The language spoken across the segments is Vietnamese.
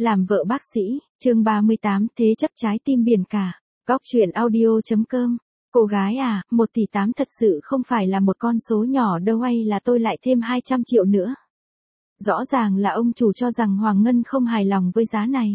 Làm vợ bác sĩ, chương 38 thế chấp trái tim biển cả. Góc truyện audio.com. Cô gái à, 1 tỷ 8 thật sự không phải là một con số nhỏ đâu, hay là tôi lại thêm 200 triệu nữa. Rõ ràng là ông chủ cho rằng Hoàng Ngân không hài lòng với giá này.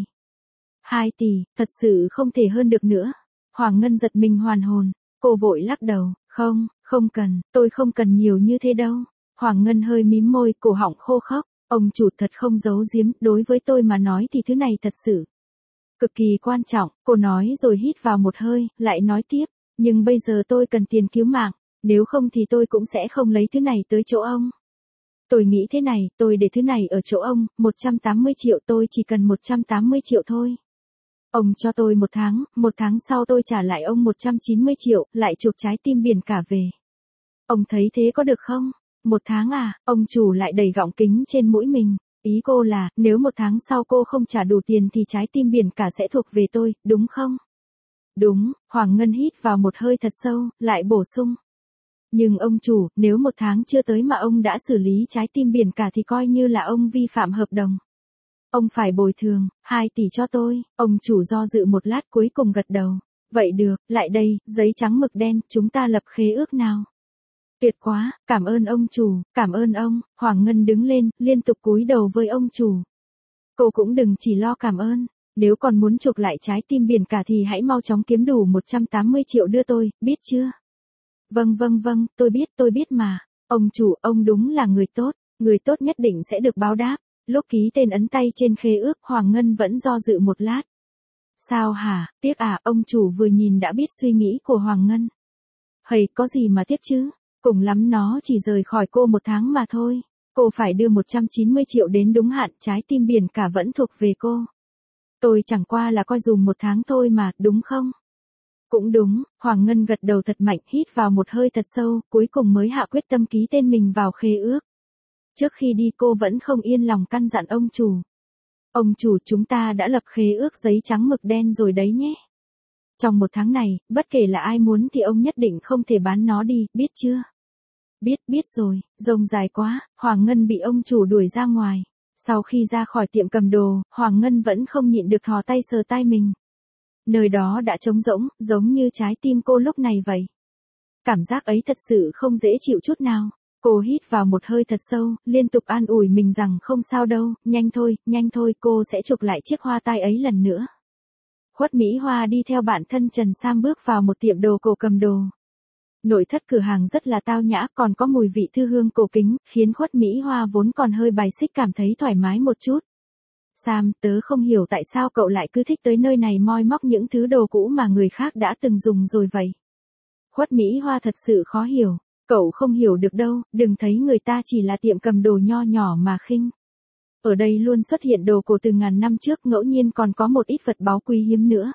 2 tỷ, thật sự không thể hơn được nữa. Hoàng Ngân giật mình hoàn hồn, cô vội lắc đầu, không cần, tôi không cần nhiều như thế đâu. Hoàng Ngân hơi mím môi, cổ họng khô khốc. Ông chủ thật không giấu giếm, đối với tôi mà nói thì thứ này thật sự cực kỳ quan trọng, cô nói rồi hít vào một hơi, lại nói tiếp, nhưng bây giờ tôi cần tiền cứu mạng, nếu không thì tôi cũng sẽ không lấy thứ này tới chỗ ông. Tôi nghĩ thế này, tôi để thứ này ở chỗ ông, 180 triệu, tôi chỉ cần 180 triệu thôi. Ông cho tôi một tháng sau tôi trả lại ông 190 triệu, lại chuộc trái tim biển cả về. Ông thấy thế có được không? 1 tháng à, ông chủ lại đẩy gọng kính trên mũi mình. Ý cô là, nếu 1 tháng sau cô không trả đủ tiền thì trái tim biển cả sẽ thuộc về tôi, đúng không? Đúng, Hoàng Ngân hít vào một hơi thật sâu, lại bổ sung. Nhưng ông chủ, nếu 1 tháng chưa tới mà ông đã xử lý trái tim biển cả thì coi như là ông vi phạm hợp đồng. Ông phải bồi thường, 2 tỷ cho tôi, ông chủ do dự một lát cuối cùng gật đầu. Vậy được, lại đây, giấy trắng mực đen, chúng ta lập khế ước nào. Tuyệt quá, cảm ơn ông chủ, cảm ơn ông. Hoàng Ngân đứng lên, liên tục cúi đầu với ông chủ. Cô cũng đừng chỉ lo cảm ơn, nếu còn muốn chuộc lại trái tim biển cả thì hãy mau chóng kiếm đủ 180 triệu đưa tôi, biết chưa? Vâng, tôi biết mà. Ông chủ, ông đúng là người tốt nhất định sẽ được báo đáp. Lúc ký tên ấn tay trên khế ước, Hoàng Ngân vẫn do dự một lát. Sao hả, tiếc à, ông chủ vừa nhìn đã biết suy nghĩ của Hoàng Ngân. Hầy, có gì mà tiếc chứ? Cùng lắm nó chỉ rời khỏi cô 1 tháng mà thôi. Cô phải đưa 190 triệu đến đúng hạn, trái tim biển cả vẫn thuộc về cô. Tôi chẳng qua là coi dùm 1 tháng thôi mà, đúng không? Cũng đúng, Hoàng Ngân gật đầu thật mạnh, hít vào một hơi thật sâu, cuối cùng mới hạ quyết tâm ký tên mình vào khế ước. Trước khi đi cô vẫn không yên lòng căn dặn ông chủ. Ông chủ, chúng ta đã lập khế ước giấy trắng mực đen rồi đấy nhé. Trong 1 tháng này, bất kể là ai muốn thì ông nhất định không thể bán nó đi, biết chưa? Biết rồi, rông dài quá, Hoàng Ngân bị ông chủ đuổi ra ngoài. Sau khi ra khỏi tiệm cầm đồ, Hoàng Ngân vẫn không nhịn được thò tay sờ tai mình. Nơi đó đã trống rỗng, giống như trái tim cô lúc này vậy. Cảm giác ấy thật sự không dễ chịu chút nào. Cô hít vào một hơi thật sâu, liên tục an ủi mình rằng không sao đâu, nhanh thôi, cô sẽ chụp lại chiếc hoa tai ấy lần nữa. Khuất Mỹ Hoa đi theo bạn thân Trần Sam bước vào một tiệm đồ cổ cầm đồ. Nội thất cửa hàng rất là tao nhã, còn có mùi vị thư hương cổ kính, khiến Khuất Mỹ Hoa vốn còn hơi bài xích cảm thấy thoải mái một chút. Sam, tớ không hiểu tại sao cậu lại cứ thích tới nơi này moi móc những thứ đồ cũ mà người khác đã từng dùng rồi vậy. Khuất Mỹ Hoa thật sự khó hiểu, cậu không hiểu được đâu, đừng thấy người ta chỉ là tiệm cầm đồ nho nhỏ mà khinh. Ở đây luôn xuất hiện đồ cổ từ ngàn năm trước, ngẫu nhiên còn có một ít vật báu quý hiếm nữa.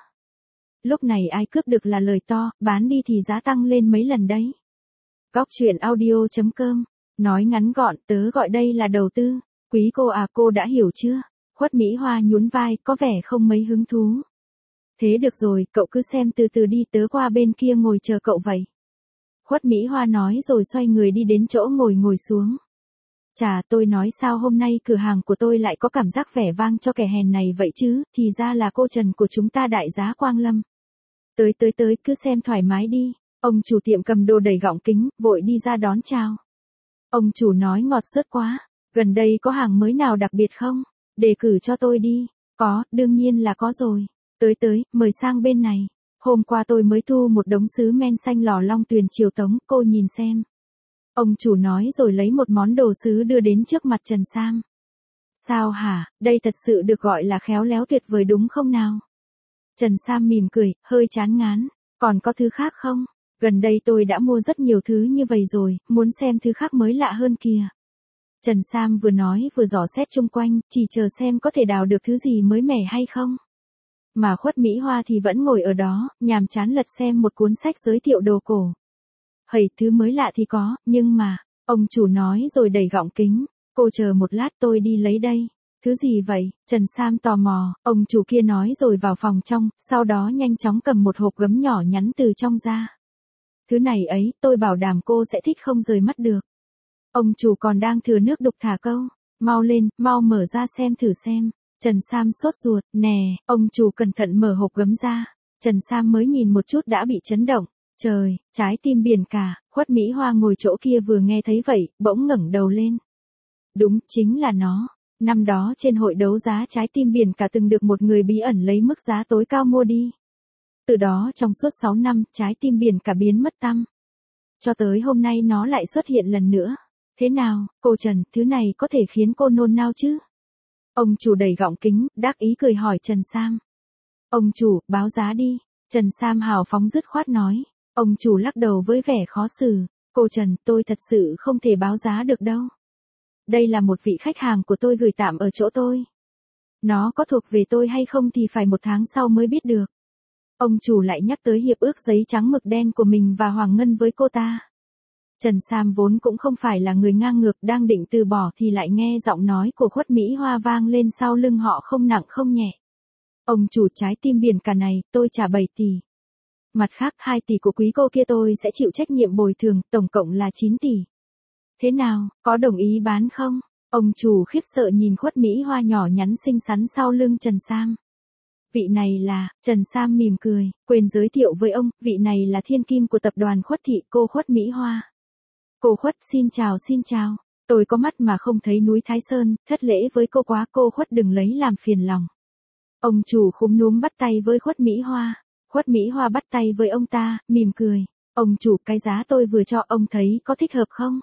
Lúc này ai cướp được là lời to, bán đi thì giá tăng lên mấy lần đấy. Góc truyện audio.com. Nói ngắn gọn, tớ gọi đây là đầu tư. Quý cô à, cô đã hiểu chưa? Khuất Mỹ Hoa nhún vai, có vẻ không mấy hứng thú. Thế được rồi, cậu cứ xem từ từ đi, tớ qua bên kia ngồi chờ cậu vậy. Khuất Mỹ Hoa nói rồi xoay người đi đến chỗ ngồi xuống. Chà, tôi nói sao hôm nay cửa hàng của tôi lại có cảm giác vẻ vang cho kẻ hèn này vậy chứ, thì ra là cô Trần của chúng ta đại giá Quang Lâm. Tới, cứ xem thoải mái đi. Ông chủ tiệm cầm đồ đẩy gọng kính, vội đi ra đón chào. Ông chủ nói ngọt xớt quá, gần đây có hàng mới nào đặc biệt không? Đề cử cho tôi đi. Có, đương nhiên là có rồi. Tới, mời sang bên này. Hôm qua tôi mới thu một đống sứ men xanh lò Long Tuyền Triều Tống, cô nhìn xem. Ông chủ nói rồi lấy một món đồ sứ đưa đến trước mặt Trần Sam. Sao hả, đây thật sự được gọi là khéo léo tuyệt vời đúng không nào? Trần Sam mỉm cười, hơi chán ngán. Còn có thứ khác không? Gần đây tôi đã mua rất nhiều thứ như vậy rồi, muốn xem thứ khác mới lạ hơn kìa. Trần Sam vừa nói vừa dò xét chung quanh, chỉ chờ xem có thể đào được thứ gì mới mẻ hay không. Mà Khuất Mỹ Hoa thì vẫn ngồi ở đó, nhàm chán lật xem một cuốn sách giới thiệu đồ cổ. Hầy, thứ mới lạ thì có, nhưng mà, ông chủ nói rồi đẩy gọng kính. Cô chờ một lát, tôi đi lấy đây. Thứ gì vậy? Trần Sam tò mò, ông chủ kia nói rồi vào phòng trong, sau đó nhanh chóng cầm một hộp gấm nhỏ nhắn từ trong ra. Thứ này ấy, tôi bảo đảm cô sẽ thích không rời mắt được. Ông chủ còn đang thừa nước đục thả câu. Mau lên, mau mở ra xem thử xem. Trần Sam sốt ruột, nè, ông chủ cẩn thận mở hộp gấm ra. Trần Sam mới nhìn một chút đã bị chấn động. Trời, trái tim biển cả, Khuất Mỹ Hoa ngồi chỗ kia vừa nghe thấy vậy, bỗng ngẩng đầu lên. Đúng, chính là nó. Năm đó trên hội đấu giá trái tim biển cả từng được một người bí ẩn lấy mức giá tối cao mua đi. Từ đó trong suốt 6 năm, trái tim biển cả biến mất tăm. Cho tới hôm nay nó lại xuất hiện lần nữa. Thế nào, cô Trần, thứ này có thể khiến cô nôn nao chứ? Ông chủ đẩy gọng kính, đắc ý cười hỏi Trần Sam. Ông chủ, báo giá đi. Trần Sam hào phóng dứt khoát nói. Ông chủ lắc đầu với vẻ khó xử. Cô Trần, tôi thật sự không thể báo giá được đâu. Đây là một vị khách hàng của tôi gửi tạm ở chỗ tôi. Nó có thuộc về tôi hay không thì phải 1 tháng sau mới biết được. Ông chủ lại nhắc tới hiệp ước giấy trắng mực đen của mình và Hoàng Ngân với cô ta. Trần Sam vốn cũng không phải là người ngang ngược, đang định từ bỏ thì lại nghe giọng nói của Khuất Mỹ Hoa vang lên sau lưng họ không nặng không nhẹ. Ông chủ, trái tim biển cả này, tôi trả 7 tỷ. Mặt khác 2 tỷ của quý cô kia tôi sẽ chịu trách nhiệm bồi thường, tổng cộng là 9 tỷ. Thế nào, có đồng ý bán không? Ông chủ khiếp sợ nhìn Khuất Mỹ Hoa nhỏ nhắn xinh xắn sau lưng Trần Sam. Vị này là, Trần Sam mỉm cười, quên giới thiệu với ông, vị này là thiên kim của tập đoàn Khuất Thị, cô Khuất Mỹ Hoa. Cô Khuất, xin chào. Tôi có mắt mà không thấy núi Thái Sơn, thất lễ với cô quá, cô Khuất đừng lấy làm phiền lòng. Ông chủ khúm núm bắt tay với Khuất Mỹ Hoa. Khuất Mỹ Hoa bắt tay với ông ta, mỉm cười. Ông chủ, cái giá tôi vừa cho ông thấy có thích hợp không?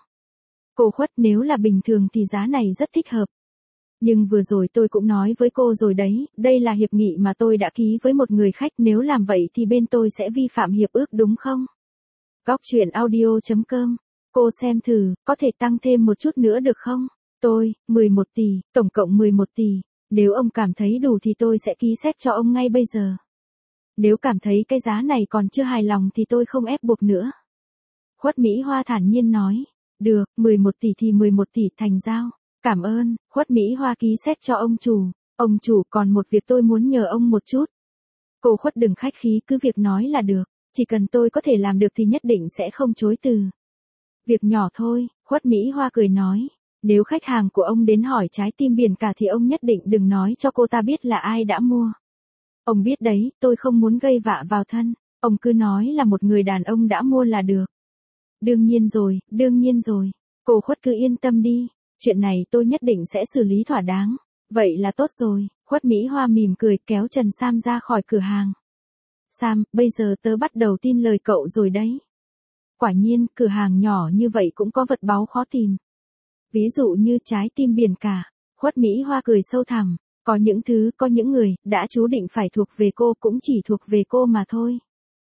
Cô Khuất, nếu là bình thường thì giá này rất thích hợp. Nhưng vừa rồi tôi cũng nói với cô rồi đấy, đây là hiệp nghị mà tôi đã ký với một người khách, nếu làm vậy thì bên tôi sẽ vi phạm hiệp ước đúng không? Góc truyện audio.com. Cô xem thử, có thể tăng thêm một chút nữa được không? Tôi, 11 tỷ, tổng cộng 11 tỷ. Nếu ông cảm thấy đủ thì tôi sẽ ký xét cho ông ngay bây giờ. Nếu cảm thấy cái giá này còn chưa hài lòng thì tôi không ép buộc nữa. Khuất Mỹ Hoa thản nhiên nói. Được, 11 tỷ thì 11 tỷ, thành giao. Cảm ơn, Khuất Mỹ Hoa ký xét cho ông chủ. Ông chủ, còn một việc tôi muốn nhờ ông một chút. Cô Khuất đừng khách khí, cứ việc nói là được. Chỉ cần tôi có thể làm được thì nhất định sẽ không chối từ. Việc nhỏ thôi, Khuất Mỹ Hoa cười nói. Nếu khách hàng của ông đến hỏi trái tim biển cả thì ông nhất định đừng nói cho cô ta biết là ai đã mua. Ông biết đấy, tôi không muốn gây vạ vào thân. Ông cứ nói là một người đàn ông đã mua là được. Đương nhiên rồi. Cô Khuất cứ yên tâm đi. Chuyện này tôi nhất định sẽ xử lý thỏa đáng. Vậy là tốt rồi. Khuất Mỹ Hoa mỉm cười kéo Trần Sam ra khỏi cửa hàng. Sam, bây giờ tớ bắt đầu tin lời cậu rồi đấy. Quả nhiên, cửa hàng nhỏ như vậy cũng có vật báu khó tìm. Ví dụ như trái tim biển cả. Khuất Mỹ Hoa cười sâu thẳm. Có những thứ, có những người, đã chú định phải thuộc về cô, cũng chỉ thuộc về cô mà thôi.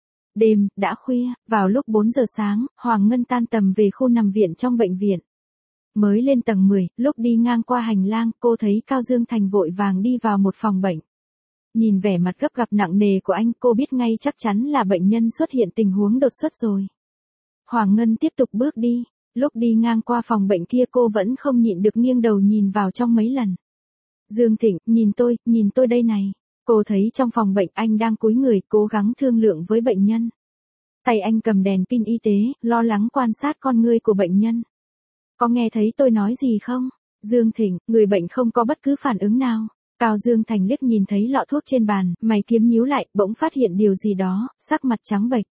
Đêm, đã khuya, vào lúc 4 giờ sáng, Hoàng Ngân tan tầm về khu nằm viện trong bệnh viện. Mới lên tầng 10, lúc đi ngang qua hành lang, cô thấy Cao Dương Thành vội vàng đi vào một phòng bệnh. Nhìn vẻ mặt gấp gáp nặng nề của anh, cô biết ngay chắc chắn là bệnh nhân xuất hiện tình huống đột xuất rồi. Hoàng Ngân tiếp tục bước đi, lúc đi ngang qua phòng bệnh kia cô vẫn không nhịn được nghiêng đầu nhìn vào trong mấy lần. Dương Thịnh, nhìn tôi đây này. Cô thấy trong phòng bệnh anh đang cúi người cố gắng thương lượng với bệnh nhân. Tay anh cầm đèn pin y tế, lo lắng quan sát con ngươi của bệnh nhân. Có nghe thấy tôi nói gì không? Dương Thịnh, người bệnh không có bất cứ phản ứng nào. Cao Dương Thành liếc nhìn thấy lọ thuốc trên bàn, mày kiếm nhíu lại, bỗng phát hiện điều gì đó, sắc mặt trắng bệch.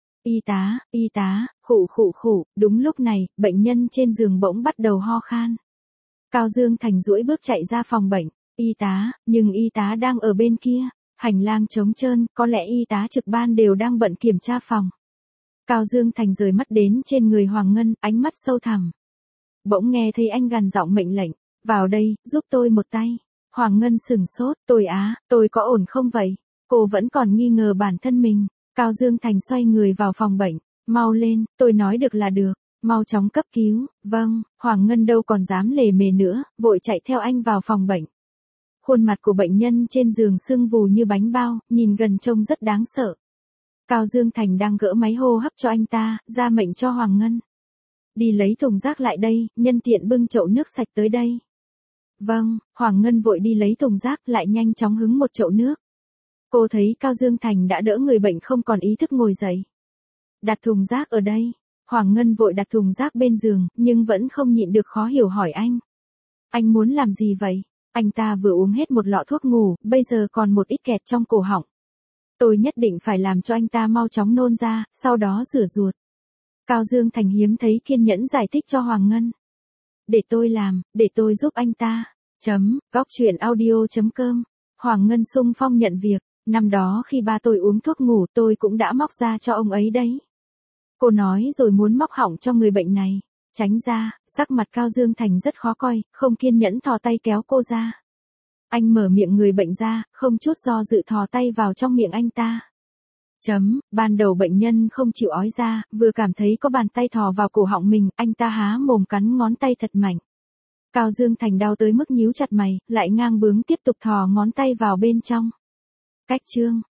Y tá, khụ, đúng lúc này, bệnh nhân trên giường bỗng bắt đầu ho khan. Cao Dương Thành duỗi bước chạy ra phòng bệnh. Nhưng y tá đang ở bên kia. Hành lang trống trơn, có lẽ y tá trực ban đều đang bận kiểm tra phòng. Cao Dương Thành rời mắt đến trên người Hoàng Ngân, ánh mắt sâu thẳm. Bỗng nghe thấy anh gằn giọng mệnh lệnh. Vào đây, giúp tôi một tay. Hoàng Ngân sửng sốt, tôi có ổn không vậy? Cô vẫn còn nghi ngờ bản thân mình. Cao Dương Thành xoay người vào phòng bệnh. Mau lên, tôi nói được là được. Mau chóng cấp cứu. Vâng, Hoàng Ngân đâu còn dám lề mề nữa, vội chạy theo anh vào phòng bệnh. Khuôn mặt của bệnh nhân trên giường sưng vù như bánh bao, nhìn gần trông rất đáng sợ. Cao Dương Thành đang gỡ máy hô hấp cho anh ta, ra mệnh cho Hoàng Ngân. Đi lấy thùng rác lại đây, nhân tiện bưng chậu nước sạch tới đây. Vâng, Hoàng Ngân vội đi lấy thùng rác lại nhanh chóng hứng một chậu nước. Cô thấy Cao Dương Thành đã đỡ người bệnh không còn ý thức ngồi dậy. Đặt thùng rác ở đây. Hoàng Ngân vội đặt thùng rác bên giường, nhưng vẫn không nhịn được khó hiểu hỏi anh. Anh muốn làm gì vậy? Anh ta vừa uống hết một lọ thuốc ngủ, bây giờ còn một ít kẹt trong cổ họng. Tôi nhất định phải làm cho anh ta mau chóng nôn ra, sau đó rửa ruột. Cao Dương Thành hiếm thấy kiên nhẫn giải thích cho Hoàng Ngân. Để tôi làm, để tôi giúp anh ta. Góc chuyện audio.com. Hoàng Ngân xung phong nhận việc. Năm đó khi ba tôi uống thuốc ngủ tôi cũng đã móc ra cho ông ấy đấy. Cô nói rồi muốn móc họng cho người bệnh này. Tránh ra, sắc mặt Cao Dương Thành rất khó coi, không kiên nhẫn thò tay kéo cô ra. Anh mở miệng người bệnh ra, không chút do dự thò tay vào trong miệng anh ta. Ban đầu bệnh nhân không chịu ói ra, vừa cảm thấy có bàn tay thò vào cổ họng mình, anh ta há mồm cắn ngón tay thật mạnh. Cao Dương Thành đau tới mức nhíu chặt mày, lại ngang bướng tiếp tục thò ngón tay vào bên trong. Cách chương